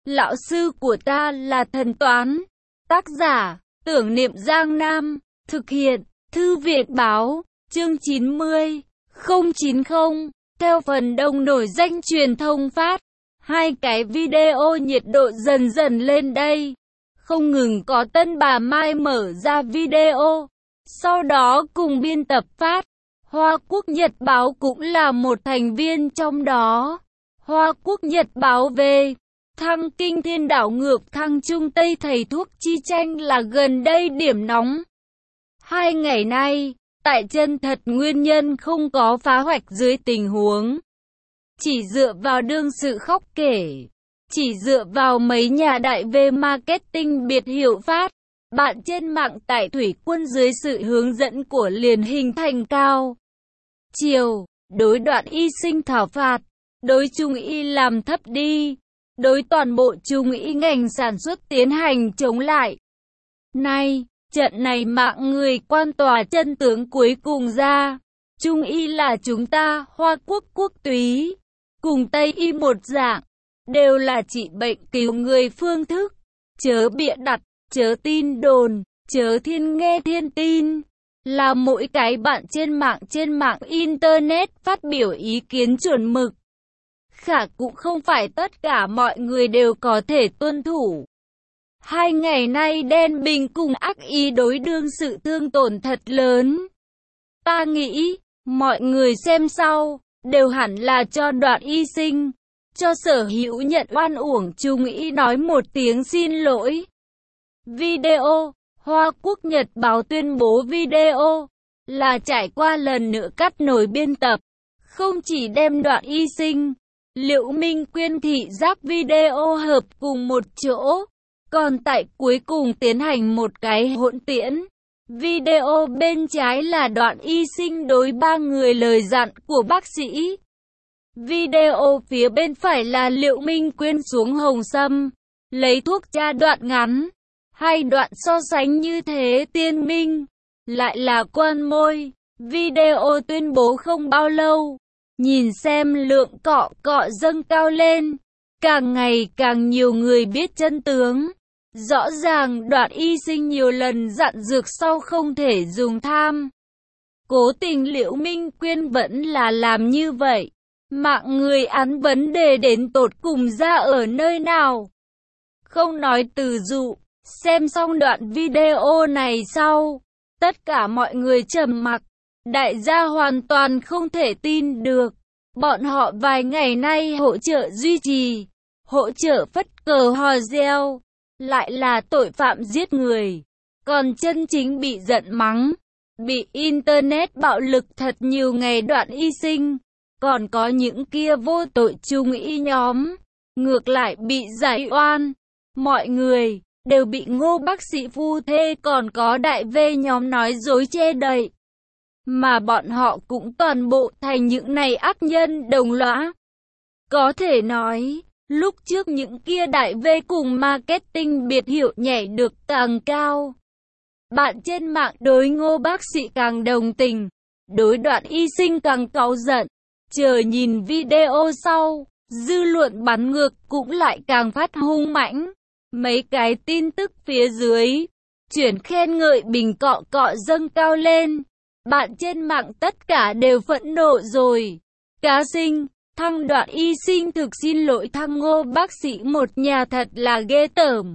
Lão sư của ta là thần toán. Tác giả, Tưởng Niệm Giang Nam. Thực hiện, Thư viện báo, chương 90, 090. Theo phần đông nổi danh truyền thông phát, hai cái video nhiệt độ dần dần lên đây. Không ngừng có tân bà Mai mở ra video. Sau đó cùng biên tập phát. Hoa Quốc Nhật Báo cũng là một thành viên trong đó. Hoa Quốc Nhật Báo về thăng kinh thiên đảo ngược thăng Trung Tây thầy thuốc chi tranh là gần đây điểm nóng. 2 ngày nay, tại chân thật nguyên nhân không có phá hoạch dưới tình huống. Chỉ dựa vào đương sự khóc kể. Chỉ dựa vào mấy nhà đại V marketing biệt hiệu phát. Bạn trên mạng tại thủy quân dưới sự hướng dẫn của liền hình thành cao. Chiều, đối đoạn y sinh thảo phạt. Đối trung y làm thấp đi. Đối toàn bộ trung y ngành sản xuất tiến hành chống lại. Nay, trận này mạng người quan tòa chân tướng cuối cùng ra. Trung y là chúng ta, Hoa Quốc quốc túy. Cùng Tây y một dạng. Đều là trị bệnh cứu người phương thức. Chớ bịa đặt, chớ tin đồn, chớ thiên nghe thiên tin. Là mỗi cái bạn trên mạng internet phát biểu ý kiến chuẩn mực. Khả cũng không phải tất cả mọi người đều có thể tuân thủ. 2 ngày nay đen bình cùng ác ý đối đương sự thương tổn thật lớn. Ta nghĩ, mọi người xem sau, đều hẳn là cho đoạn y sinh, cho sở hữu nhận oan uổng trung y nói một tiếng xin lỗi. Video, Hoa Quốc Nhật Báo tuyên bố video, là trải qua lần nữa cắt nối biên tập, không chỉ đem đoạn y sinh, Liễu Minh Quyên thị giác video hợp cùng một chỗ, còn tại cuối cùng tiến hành một cái hỗn tiễn. Video bên trái là đoạn y sinh đối 3 người lời dặn của bác sĩ. Video phía bên phải là Liễu Minh Quyên xuống hồng sâm, lấy thuốc tra đoạn ngắn. Hai đoạn so sánh như thế tiên minh, lại là quan môi. Video tuyên bố không bao lâu. Nhìn xem lượng cọ dâng cao lên, càng ngày càng nhiều người biết chân tướng. Rõ ràng đoạn y sinh nhiều lần dặn dược sau không thể dùng tham. Cố tình Liễu Minh Quyên vẫn là làm như vậy. Mạng người án vấn đề đến tột cùng ra ở nơi nào? Không nói từ dụ, xem xong đoạn video này sau, tất cả mọi người trầm mặc. Đại gia hoàn toàn không thể tin được. Bọn họ vài ngày nay hỗ trợ duy trì, hỗ trợ phất cờ hò reo, lại là tội phạm giết người. Còn chân chính bị giận mắng, bị internet bạo lực thật nhiều ngày đoạn y sinh. Còn có những kia vô tội trung y nhóm, ngược lại bị giải oan. Mọi người đều bị Ngô bác sĩ phu thê còn có đại V nhóm nói dối che đậy. Mà bọn họ cũng toàn bộ thành những này ác nhân đồng lõa. Có thể nói, lúc trước những kia đại V cùng marketing biệt hiệu nhảy được càng cao. Bạn trên mạng đối Ngô bác sĩ càng đồng tình, đối đoạn y sinh càng cáu giận. Chờ nhìn video sau, dư luận bắn ngược cũng lại càng phát hung mãnh. Mấy cái tin tức phía dưới, chuyển khen ngợi bình cọ dâng cao lên. Bạn trên mạng tất cả đều phẫn nộ rồi. Cá sinh, thăng đoạn y sinh thực xin lỗi thăng Ngô bác sĩ một nhà thật là ghê tởm.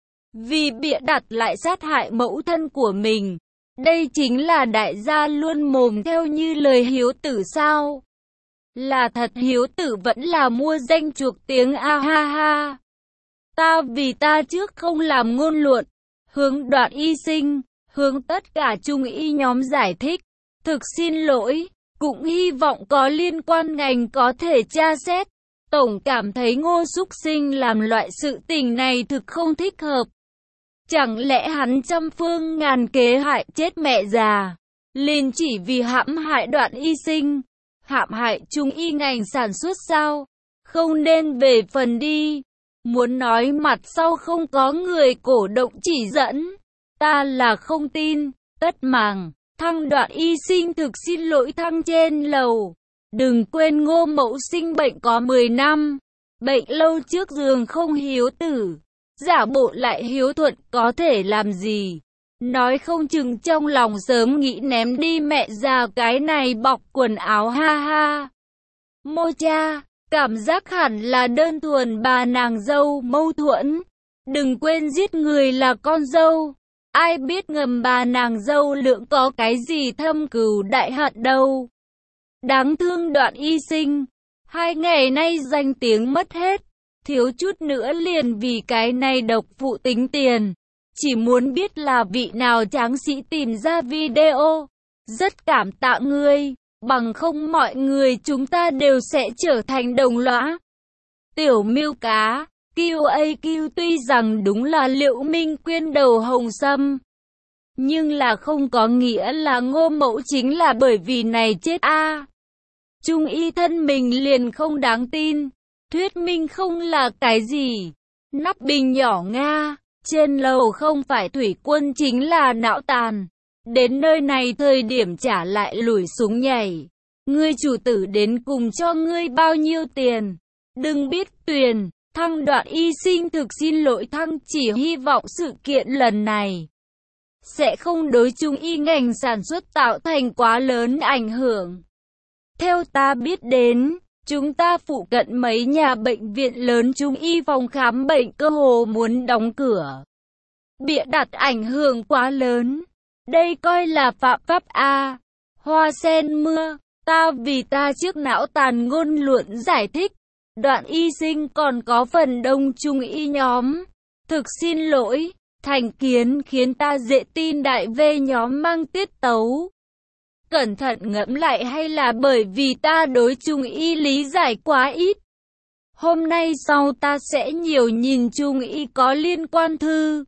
Vì bịa đặt lại sát hại mẫu thân của mình. Đây chính là đại gia luôn mồm theo như lời hiếu tử sao? Là thật hiếu tử vẫn là mua danh chuộc tiếng a ha ha. Ta vì ta trước không làm ngôn luận, hướng đoạn y sinh, hướng tất cả trung y nhóm giải thích, thực xin lỗi, cũng hy vọng có liên quan ngành có thể tra xét. Tổng cảm thấy Ngô xúc sinh làm loại sự tình này thực không thích hợp. Chẳng lẽ hắn trăm phương ngàn kế hại chết mẹ già, liền chỉ vì hãm hại đoạn y sinh, hãm hại trung y ngành sản xuất sao? Không nên về phần đi. Muốn nói mặt sau không có người cổ động chỉ dẫn, ta là không tin. Tất màng, thăng đoạn y sinh thực xin lỗi thăng trên lầu. Đừng quên Ngô mẫu sinh bệnh có 10 năm. Bệnh lâu trước giường không hiếu tử, giả bộ lại hiếu thuận có thể làm gì? Nói không chừng trong lòng sớm nghĩ ném đi mẹ già cái này bọc quần áo ha ha. Mô cha, cảm giác hẳn là đơn thuần bà nàng dâu mâu thuẫn. Đừng quên giết người là con dâu. Ai biết ngầm bà nàng dâu lượng có cái gì thâm cừu đại hận đâu. Đáng thương Đoạn Y Sinh. 2 ngày nay danh tiếng mất hết. Thiếu chút nữa liền vì cái này độc phụ tính tiền. Chỉ muốn biết là vị nào tráng sĩ tìm ra video. Rất cảm tạ ngươi. Bằng không mọi người chúng ta đều sẽ trở thành đồng lõa. Tiểu Miêu Cá, QAQ tuy rằng đúng là Liệu Minh Quyên đầu hồng sâm. Nhưng là không có nghĩa là Ngô Mẫu chính là bởi vì này chết a. Trung y thân mình liền không đáng tin. Thuyết minh không là cái gì. Nắp bình nhỏ Nga, trên lầu không phải thủy quân chính là não tàn. Đến nơi này thời điểm trả lại lùi súng nhảy. Ngươi chủ tử đến cùng cho ngươi bao nhiêu tiền? Đừng biết Tuyền, Thăng Đoạn Y Sinh thực xin lỗi Thăng chỉ hy vọng sự kiện lần này sẽ không đối Trung y ngành sản xuất tạo thành quá lớn ảnh hưởng. Theo ta biết đến, chúng ta phụ cận mấy nhà bệnh viện lớn Trung y phòng khám bệnh cơ hồ muốn đóng cửa. Bịa đặt ảnh hưởng quá lớn. Đây coi là phạm pháp a. Hoa sen mưa, ta vì ta trước não tàn ngôn luận giải thích. Đoạn Y Sinh còn có phần đông Trung y nhóm. Thực xin lỗi, thành kiến khiến ta dễ tin đại V nhóm mang tiết tấu. Cẩn thận ngẫm lại hay là bởi vì ta đối Trung y lý giải quá ít. Hôm nay sau ta sẽ nhiều nhìn Trung y có liên quan thư.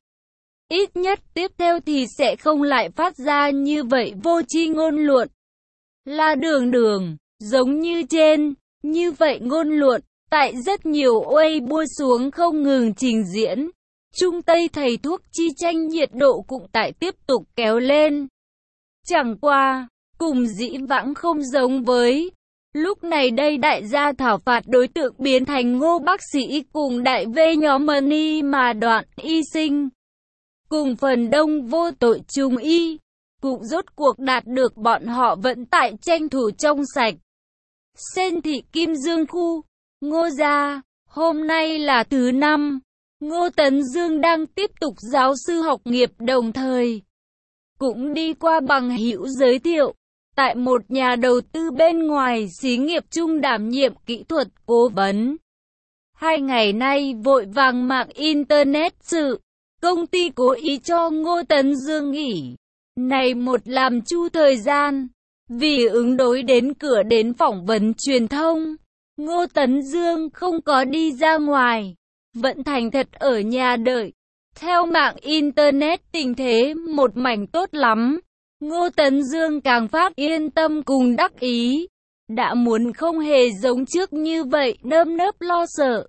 Ít nhất tiếp theo thì sẽ không lại phát ra như vậy vô tri ngôn luận. Là đường, giống như trên, như vậy ngôn luận, tại rất nhiều Weibo xuống không ngừng trình diễn. Trung Tây thầy thuốc chi tranh nhiệt độ cũng tại tiếp tục kéo lên. Chẳng qua, cùng dĩ vãng không giống với. Lúc này đây đại gia thảo phạt đối tượng biến thành Ngô bác sĩ cùng đại V nhóm Money mà Đoạn Y Sinh. Cùng phần đông vô tội Trung y, cũng rốt cuộc đạt được bọn họ vẫn tại tranh thủ trong sạch. Sen thị Kim Dương khu, Ngô gia, hôm nay là thứ 5. Ngô Tấn Dương đang tiếp tục giáo sư học nghiệp đồng thời. Cũng đi qua bằng hữu giới thiệu, tại một nhà đầu tư bên ngoài xí nghiệp chung đảm nhiệm kỹ thuật cố vấn. 2 ngày nay vội vàng mạng Internet sự. Công ty cố ý cho Ngô Tấn Dương nghỉ. Này một làm chu thời gian. Vì ứng đối đến cửa đến phỏng vấn truyền thông. Ngô Tấn Dương không có đi ra ngoài. Vẫn thành thật ở nhà đợi. Theo mạng Internet tình thế một mảnh tốt lắm. Ngô Tấn Dương càng phát yên tâm cùng đắc ý. Đã muốn không hề giống trước như vậy nơm nớp lo sợ.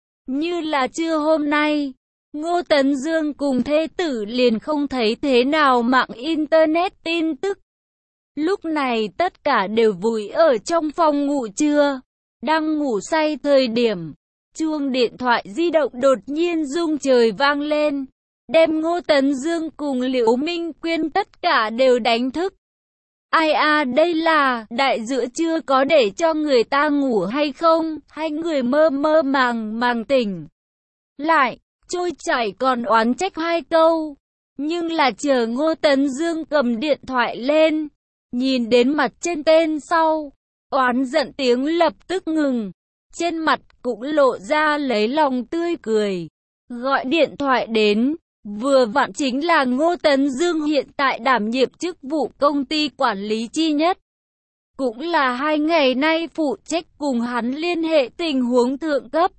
Như là trưa hôm nay. Ngô Tấn Dương cùng thê tử liền không thấy thế nào mạng Internet tin tức. Lúc này tất cả đều vùi ở trong phòng ngủ trưa. Đang ngủ say thời điểm, chuông điện thoại di động đột nhiên rung trời vang lên. Đem Ngô Tấn Dương cùng Liễu Minh Quyên tất cả đều đánh thức. Ai à đây là, đại giữa trưa có để cho người ta ngủ hay không? Hai người mơ mơ màng tỉnh lại. Trôi chảy còn oán trách 2 câu. Nhưng là chờ Ngô Tấn Dương cầm điện thoại lên. Nhìn đến mặt trên tên sau. Oán giận tiếng lập tức ngừng. Trên mặt cũng lộ ra lấy lòng tươi cười. Gọi điện thoại đến. Vừa vặn chính là Ngô Tấn Dương hiện tại đảm nhiệm chức vụ công ty quản lý chi nhất. Cũng là 2 ngày nay phụ trách cùng hắn liên hệ tình huống thượng cấp.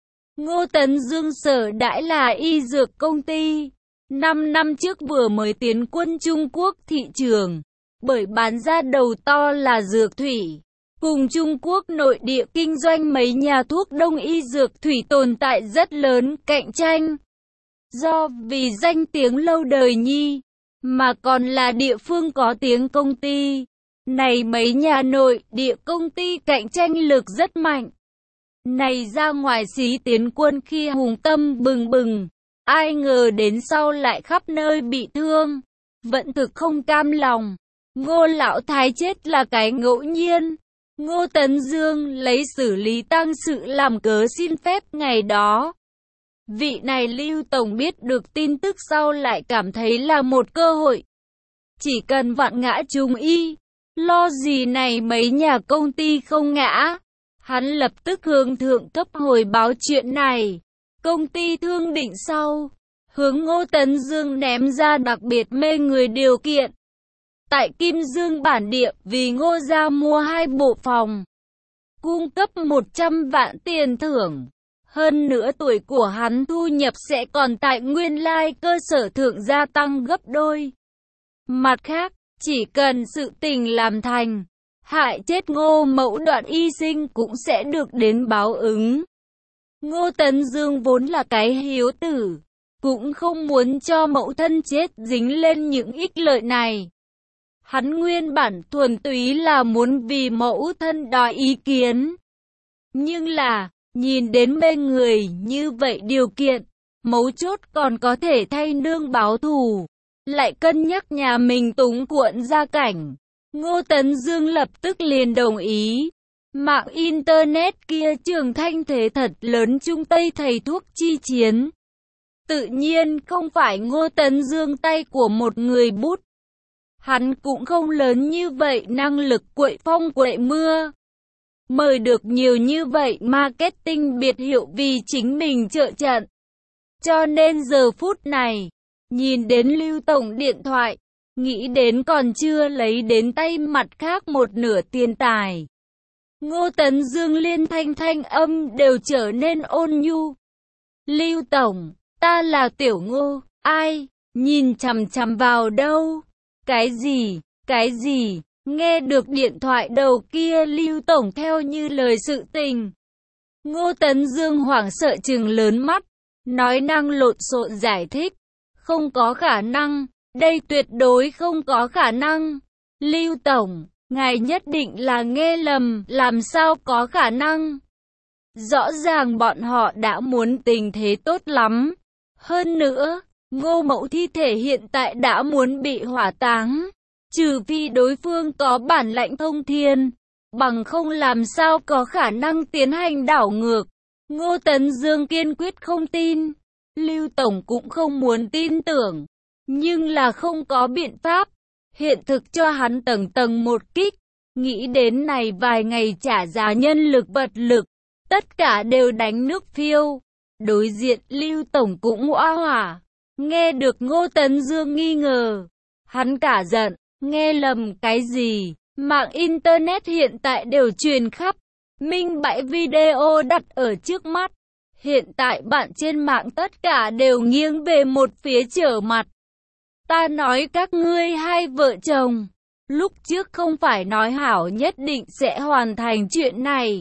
Ngô Tấn Dương sở đãi là y dược công ty. 5 năm trước vừa mới tiến quân Trung Quốc thị trường. Bởi bán ra đầu to là dược thủy. Cùng Trung Quốc nội địa kinh doanh mấy nhà thuốc đông y dược thủy tồn tại rất lớn cạnh tranh. Do vì danh tiếng lâu đời nhi, mà còn là địa phương có tiếng công ty. Này mấy nhà nội địa công ty cạnh tranh lực rất mạnh. này ra ngoài xí tiến quân khi hùng tâm bừng bừng, ai ngờ đến sau lại khắp nơi bị thương, vẫn thực không cam lòng. Ngô Lão Thái chết là cái ngẫu nhiên. Ngô Tấn Dương lấy xử lý tang sự làm cớ xin phép ngày đó. Vị này Lưu Tổng biết được tin tức sau lại cảm thấy là một cơ hội. Chỉ cần vạn ngã chúng y, lo gì này mấy nhà công ty không ngã. Hắn lập tức hướng thượng cấp hồi báo chuyện này. Công ty Thương Định sau, hướng Ngô Tấn Dương ném ra đặc biệt mê người điều kiện. Tại Kim Dương bản địa vì Ngô gia mua 2 bộ phòng, cung cấp 100 vạn tiền thưởng. Hơn nữa tuổi của hắn thu nhập sẽ còn tại nguyên lai cơ sở thượng gia tăng gấp đôi. Mặt khác, chỉ cần sự tình làm thành, hại chết Ngô Mẫu Đoạn y sinh cũng sẽ được đến báo ứng. Ngô Tấn Dương vốn là cái hiếu tử, cũng không muốn cho mẫu thân chết dính lên những ích lợi này. Hắn nguyên bản thuần túy là muốn vì mẫu thân đòi ý kiến. Nhưng là, nhìn đến mê người như vậy điều kiện, mấu chốt còn có thể thay nương báo thù, lại cân nhắc nhà mình túng cuộn gia cảnh. Ngô Tấn Dương lập tức liền đồng ý. Mạng Internet kia trường thanh thế thật lớn Trung Tây thầy thuốc chi chiến. Tự nhiên không phải Ngô Tấn Dương tay của một người bút. Hắn cũng không lớn như vậy năng lực quậy phong quậy mưa. Mời được nhiều như vậy marketing biệt hiệu vì chính mình trợ trận. Cho nên giờ phút này, nhìn đến Lưu Tổng điện thoại, nghĩ đến còn chưa lấy đến tay mặt khác một nửa tiền tài. Ngô Tấn Dương liên thanh âm đều trở nên ôn nhu. Lưu Tổng, ta là Tiểu Ngô, ai, nhìn chằm chằm vào đâu? Cái gì, nghe được điện thoại đầu kia Lưu Tổng theo như lời sự tình. Ngô Tấn Dương hoảng sợ trừng lớn mắt, nói năng lộn xộn giải thích. Không có khả năng, đây tuyệt đối không có khả năng. Lưu Tổng, ngài nhất định là nghe lầm, làm sao có khả năng? Rõ ràng bọn họ đã muốn tình thế tốt lắm. Hơn nữa, Ngô Mẫu thi thể hiện tại đã muốn bị hỏa táng. Trừ phi đối phương có bản lãnh thông thiên, bằng không làm sao có khả năng tiến hành đảo ngược. Ngô Tấn Dương kiên quyết không tin. Lưu Tổng cũng không muốn tin tưởng. Nhưng là không có biện pháp. Hiện thực cho hắn tầng tầng một kích. Nghĩ đến này vài ngày trả giá nhân lực vật lực. Tất cả đều đánh nước phiêu. Đối diện Lưu Tổng cũng oa hỏa. Nghe được Ngô Tấn Dương nghi ngờ. Hắn cả giận. Nghe lầm cái gì? Mạng Internet hiện tại đều truyền khắp. Minh bãi video đặt ở trước mắt. Hiện tại bạn trên mạng tất cả đều nghiêng về một phía trở mặt. Ta nói các ngươi hai vợ chồng. Lúc trước không phải nói hảo nhất định sẽ hoàn thành chuyện này.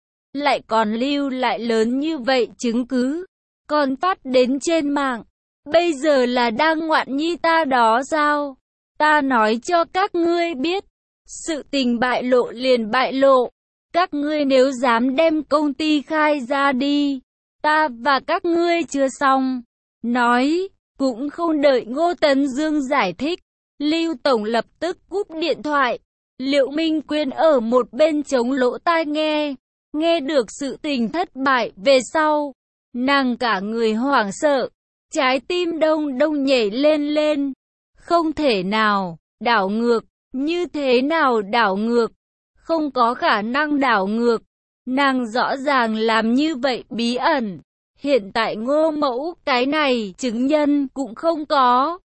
Lại còn lưu lại lớn như vậy chứng cứ. Còn phát đến trên mạng. Bây giờ là đang ngoạn nhi ta đó sao? Ta nói cho các ngươi biết. Sự tình bại lộ liền bại lộ. Các ngươi nếu dám đem công ty khai ra đi. Ta và các ngươi chưa xong. Nói, cũng không đợi Ngô Tấn Dương giải thích. Lưu Tổng lập tức cúp điện thoại. Liệu Minh Quyên ở một bên chống lỗ tai nghe. Nghe được sự tình thất bại về sau. Nàng cả người hoảng sợ. Trái tim đông đông nhảy lên. Không thể nào, đảo ngược. Như thế nào đảo ngược? Không có khả năng đảo ngược. Nàng rõ ràng làm như vậy bí ẩn. Hiện tại Ngô Mẫu cái này chứng nhân cũng không có.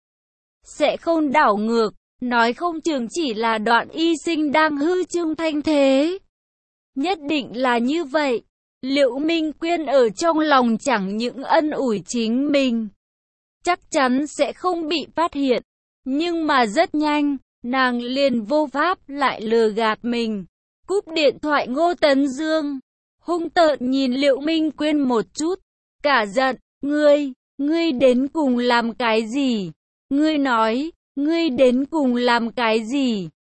Sẽ không đảo ngược. Nói không chừng chỉ là Đoạn y sinh đang hư trương thanh thế. Nhất định là như vậy. Liệu Minh Quyên ở trong lòng chẳng những ân ủi chính mình. Chắc chắn sẽ không bị phát hiện. Nhưng mà rất nhanh, nàng liền vô pháp lại lừa gạt mình. Cúp điện thoại Ngô Tấn Dương. Hung tợn nhìn Liệu Minh Quyên một chút. Cả giận, ngươi đến cùng làm cái gì? Ngươi nói, ngươi đến cùng làm cái gì?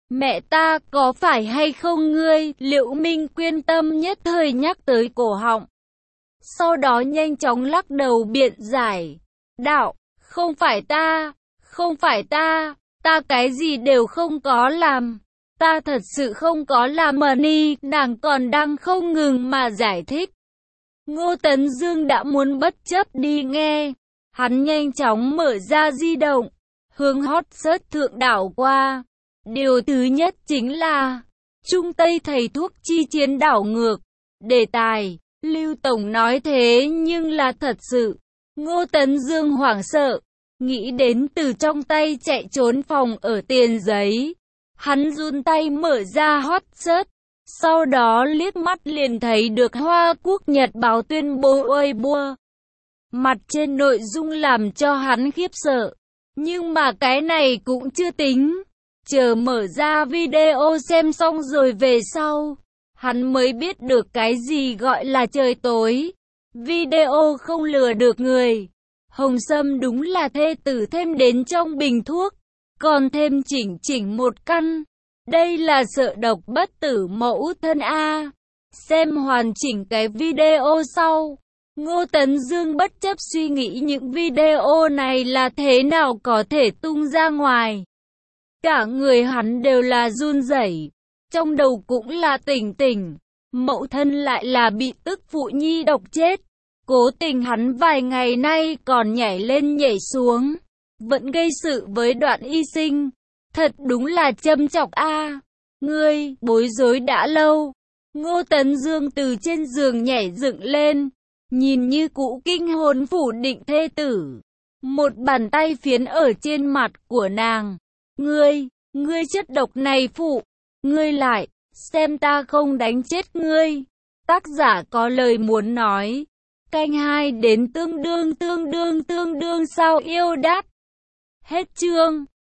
Mẹ ta, có phải hay không ngươi? Liễu Minh Quyên tâm nhất thời nhắc tới cổ họng. Sau đó nhanh chóng lắc đầu biện giải. Đạo, không phải ta, không phải ta, ta cái gì đều không có làm. Ta thật sự không có làm mà ni, nàng còn đang không ngừng mà giải thích. Ngô Tấn Dương đã muốn bất chấp đi nghe. Hắn nhanh chóng mở ra di động, hướng hot search thượng đảo qua. Điều thứ nhất chính là Trung Tây thầy thuốc chi chiến đảo ngược. Đề tài, Lưu Tổng nói thế nhưng là thật sự. Ngô Tấn Dương hoảng sợ, nghĩ đến từ trong tay chạy trốn phòng ở Tiền Giấy. Hắn run tay mở ra hot search, sau đó liếc mắt liền thấy được Hoa Quốc Nhật Báo tuyên bố Weibo. Mặt trên nội dung làm cho hắn khiếp sợ. Nhưng mà cái này cũng chưa tính. Chờ mở ra video xem xong rồi về sau, hắn mới biết được cái gì gọi là trời tối. Video không lừa được người. Hồng Sâm đúng là thê tử thêm đến trong bình thuốc, còn thêm chỉnh một căn. Đây là sợ độc bất tử mẫu thân A. Xem hoàn chỉnh cái video sau. Ngô Tấn Dương bất chấp suy nghĩ những video này là thế nào có thể tung ra ngoài. Cả người hắn đều là run rẩy, trong đầu cũng là tỉnh. Mẫu thân lại là bị tức phụ nhi độc chết. Cố tình hắn vài ngày nay còn nhảy lên nhảy xuống, vẫn gây sự với Đoạn Y Sinh. Thật đúng là châm chọc a. Ngươi, bối rối đã lâu. Ngô Tấn Dương từ trên giường nhảy dựng lên, nhìn như cũ kinh hồn phủ định thê tử. Một bàn tay phiến ở trên mặt của nàng. Ngươi chất độc này phụ, ngươi lại, xem ta không đánh chết ngươi. Tác giả có lời muốn nói. Canh 2 đến tương đương sao yêu đát. Hết chương.